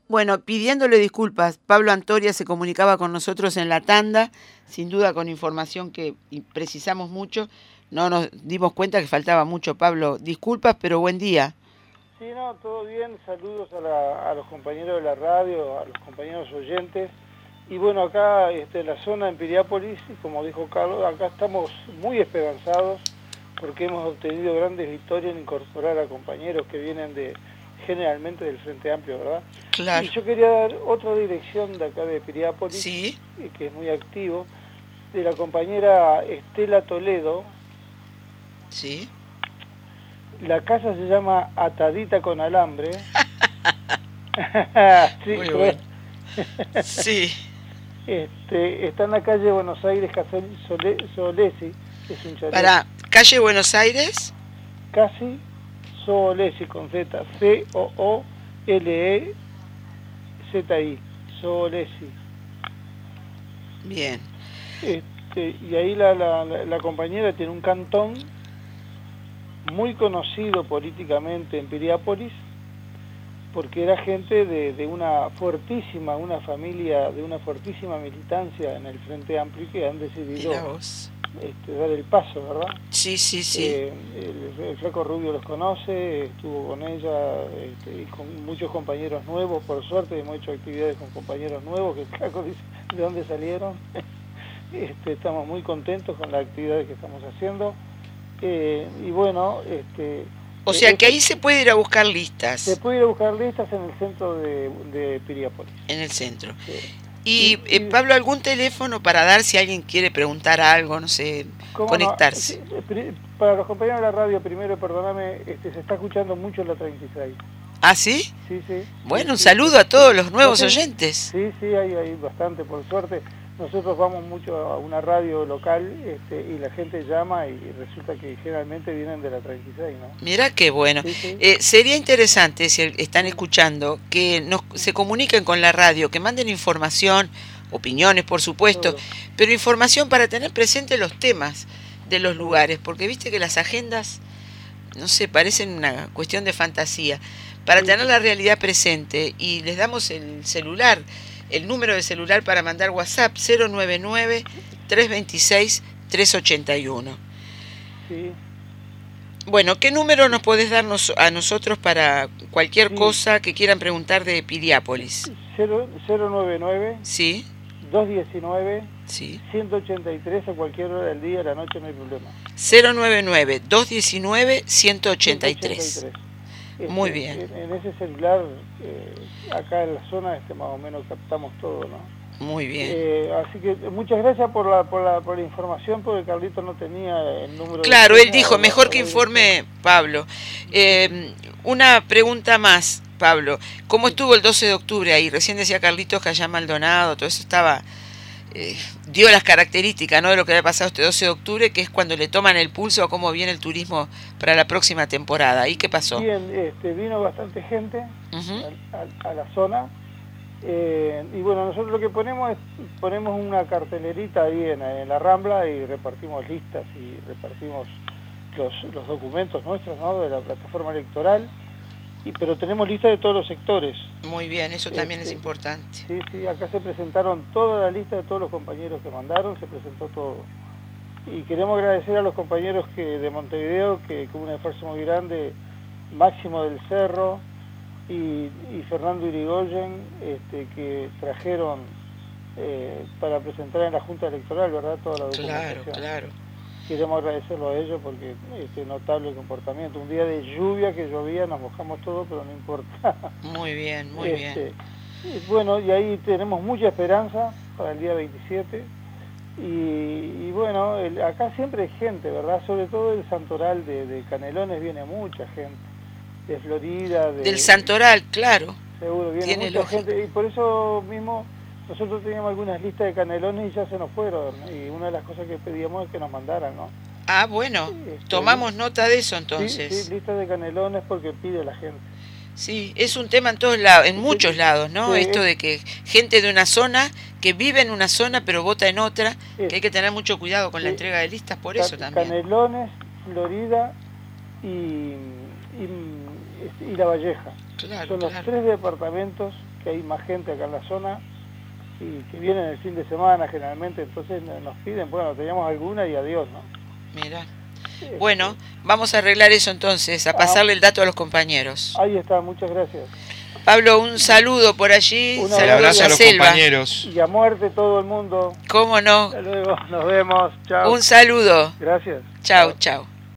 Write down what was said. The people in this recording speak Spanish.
Bueno, pidiéndole disculpas, Pablo Antoria se comunicaba con nosotros en la tanda, sin duda con información que precisamos mucho. No nos dimos cuenta que faltaba mucho, Pablo. Disculpas, pero buen día. Sí, no, todo bien. Saludos a los compañeros de la radio, a los compañeros oyentes. Y bueno, acá en la zona de Piriápolis, como dijo Carlos, acá estamos muy esperanzados porque hemos obtenido grandes victorias en incorporar a compañeros que vienen generalmente del Frente Amplio, ¿verdad? Claro. Y yo quería dar otra dirección de acá de Piriápolis, Sí. Que es muy activo, de la compañera Estela Toledo. Sí. La casa se llama Atadita con Alambre. Sí, muy bueno. Sí. Está en la calle Buenos Aires, Solesi, es un chalet. Para calle Buenos Aires. Casi Solesi con Z, Coolezi, Solesi. Bien. Y ahí la compañera tiene un cantón muy conocido políticamente en Piriápolis, porque era gente de una fuertísima militancia en el Frente Amplio que han decidido dar el paso, ¿verdad? Sí, sí, sí. El Flaco Rubio los conoce, estuvo con ella y con muchos compañeros nuevos, por suerte hemos hecho actividades con compañeros nuevos, que el Flaco dice de dónde salieron. Estamos muy contentos con las actividades que estamos haciendo. Y bueno, o sea que ahí se puede ir a buscar listas. Se puede ir a buscar listas en el centro de Piriápolis. En el centro. Sí. Y Pablo, ¿algún teléfono para dar si alguien quiere preguntar algo, no sé, conectarse? No? Para los compañeros de la radio, primero, perdóname, se está escuchando mucho la 36. ¿Ah, sí? Sí, sí. Bueno, un saludo a todos los nuevos oyentes. Sí, sí, hay bastante, por suerte. Nosotros vamos mucho a una radio local y la gente llama y resulta que generalmente vienen de la 36, ¿no? Mirá qué bueno. Sí, sí. Sería interesante, si están escuchando, que se comuniquen con la radio, que manden información, opiniones, por supuesto, pero información para tener presente los temas de los lugares, porque viste que las agendas, no sé, parecen una cuestión de fantasía. Para tener la realidad presente, y les damos el celular, el número de celular para mandar WhatsApp, 099-326-381. Sí. Bueno, ¿qué número nos podés darnos a nosotros para cualquier cosa que quieran preguntar de Piriápolis? 099. Sí. 219. Sí. 183 a cualquier hora del día, de la noche, no hay problema. 099-219-183. Muy bien. En ese celular, acá en la zona, más o menos captamos todo, ¿no? Muy bien. Así que muchas gracias por la información, porque Carlito no tenía el número. Claro, él dijo, mejor que informe Pablo. Una pregunta más, Pablo. ¿Cómo estuvo el 12 de octubre ahí? Recién decía Carlitos que allá Maldonado, todo eso estaba... dio las características, ¿no?, de lo que había pasado este 12 de octubre, que es cuando le toman el pulso a cómo viene el turismo para la próxima temporada. ¿Y qué pasó? Bien, vino bastante gente a la zona. Y bueno, nosotros lo que ponemos una cartelerita ahí en la Rambla y repartimos listas y repartimos los documentos nuestros, ¿no?, de la plataforma electoral, pero tenemos listas de todos los sectores. Muy bien, eso también es importante. Sí, sí, acá se presentaron toda la lista de todos los compañeros que mandaron, se presentó todo. Y queremos agradecer a los compañeros de Montevideo, que con un esfuerzo muy grande, Máximo del Cerro y Fernando Irigoyen, que trajeron para presentar en la Junta Electoral, ¿verdad?, toda la documentación. Claro, claro. Queremos agradecerlo a ellos porque notable comportamiento. Un día de lluvia que llovía, nos mojamos todo, pero no importa. Muy bien, muy bien. Bueno, y ahí tenemos mucha esperanza para el día 27. Y bueno, acá siempre hay gente, ¿verdad? Sobre todo el Santoral de Canelones viene mucha gente. De Florida. Del Santoral, claro. Seguro, viene mucha gente. Y por eso mismo... Nosotros teníamos algunas listas de Canelones y ya se nos fueron, y una de las cosas que pedíamos es que nos mandaran, ¿no? Ah, bueno, tomamos nota de eso entonces. Sí, listas de Canelones porque pide la gente. Sí, es un tema en todos lados, en muchos lados, ¿no? Esto de que gente de una zona, que vive en una zona pero vota en otra, que hay que tener mucho cuidado con la entrega de listas, por eso también. Canelones, Florida y La Valleja. Claro, son los tres departamentos que hay más gente acá en la zona y que vienen el fin de semana generalmente, entonces nos piden, bueno, teníamos alguna y adiós, ¿no? Mira. Bueno, vamos a arreglar eso entonces, a pasarle el dato a los compañeros. Ahí está, muchas gracias. Pablo, un saludo por allí. Un abrazo a los compañeros. Y a muerte todo el mundo. ¿Cómo no? Hasta luego, nos vemos. Chao. Un saludo. Gracias. Chao, chao.